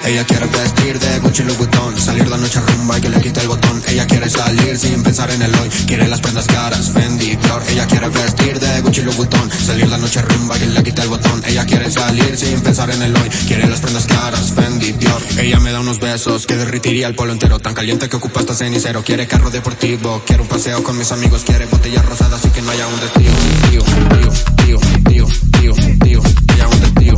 Ella quiere vestir de Gucci Louis Vuitton, salir la noche a rumba y que le quite el botón. Ella quiere salir sin pensar en el hoy, quiere las prendas caras, Fendi, Dior. Ella quiere vestir de Gucci Louis Vuitton, salir la noche a rumba y que le quite el botón. Ella quiere salir sin pensar en el hoy, quiere las prendas caras, Fendi, Dior. Ella me da unos besos que derritiría el polo entero, tan caliente que ocupa hasta cenicero. Quiere carro deportivo, quiere un paseo con mis amigos, quiere botellas rosadas y que no haya un destío. Tío, tío, tío, tío, tío, tío, haya un destío.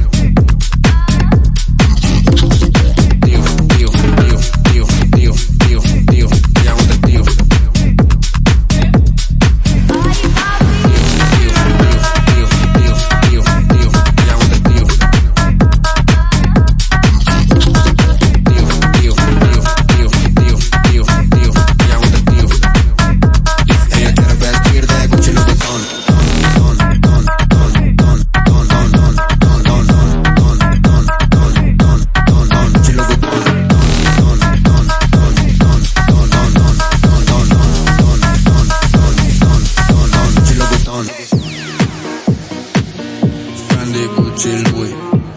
Gucci Louis.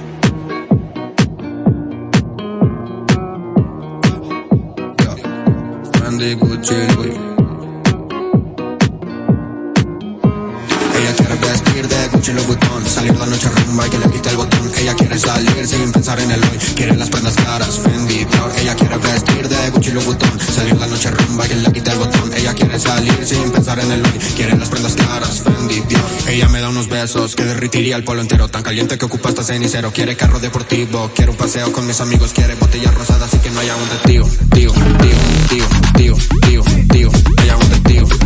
Fendi, Gucci Louis. Ella quiere vestir de Gucci Louis Vuitton, salir la noche a rumba y que le quite el botón. Ella quiere salir sin pensar en el hoy, quiere las prendas caras, Fendi, Dior. Ella quiere vestir de Gucci Louis Vuitton, salir la noche a rumba y que le quite el botón. Ella quiere salir sin pensar en el hoy, quiere las prendas caras, Fendi, Dior. Ella me da unos besos que derritiría el polo entero, tan caliente que ocupa hasta cenicero. Quiere carro deportivo, quiere un paseo con mis amigos, quiere botellas rosadas y que no haya un destío. Tío, tío, tío, tío, tío, tío, haya un destío.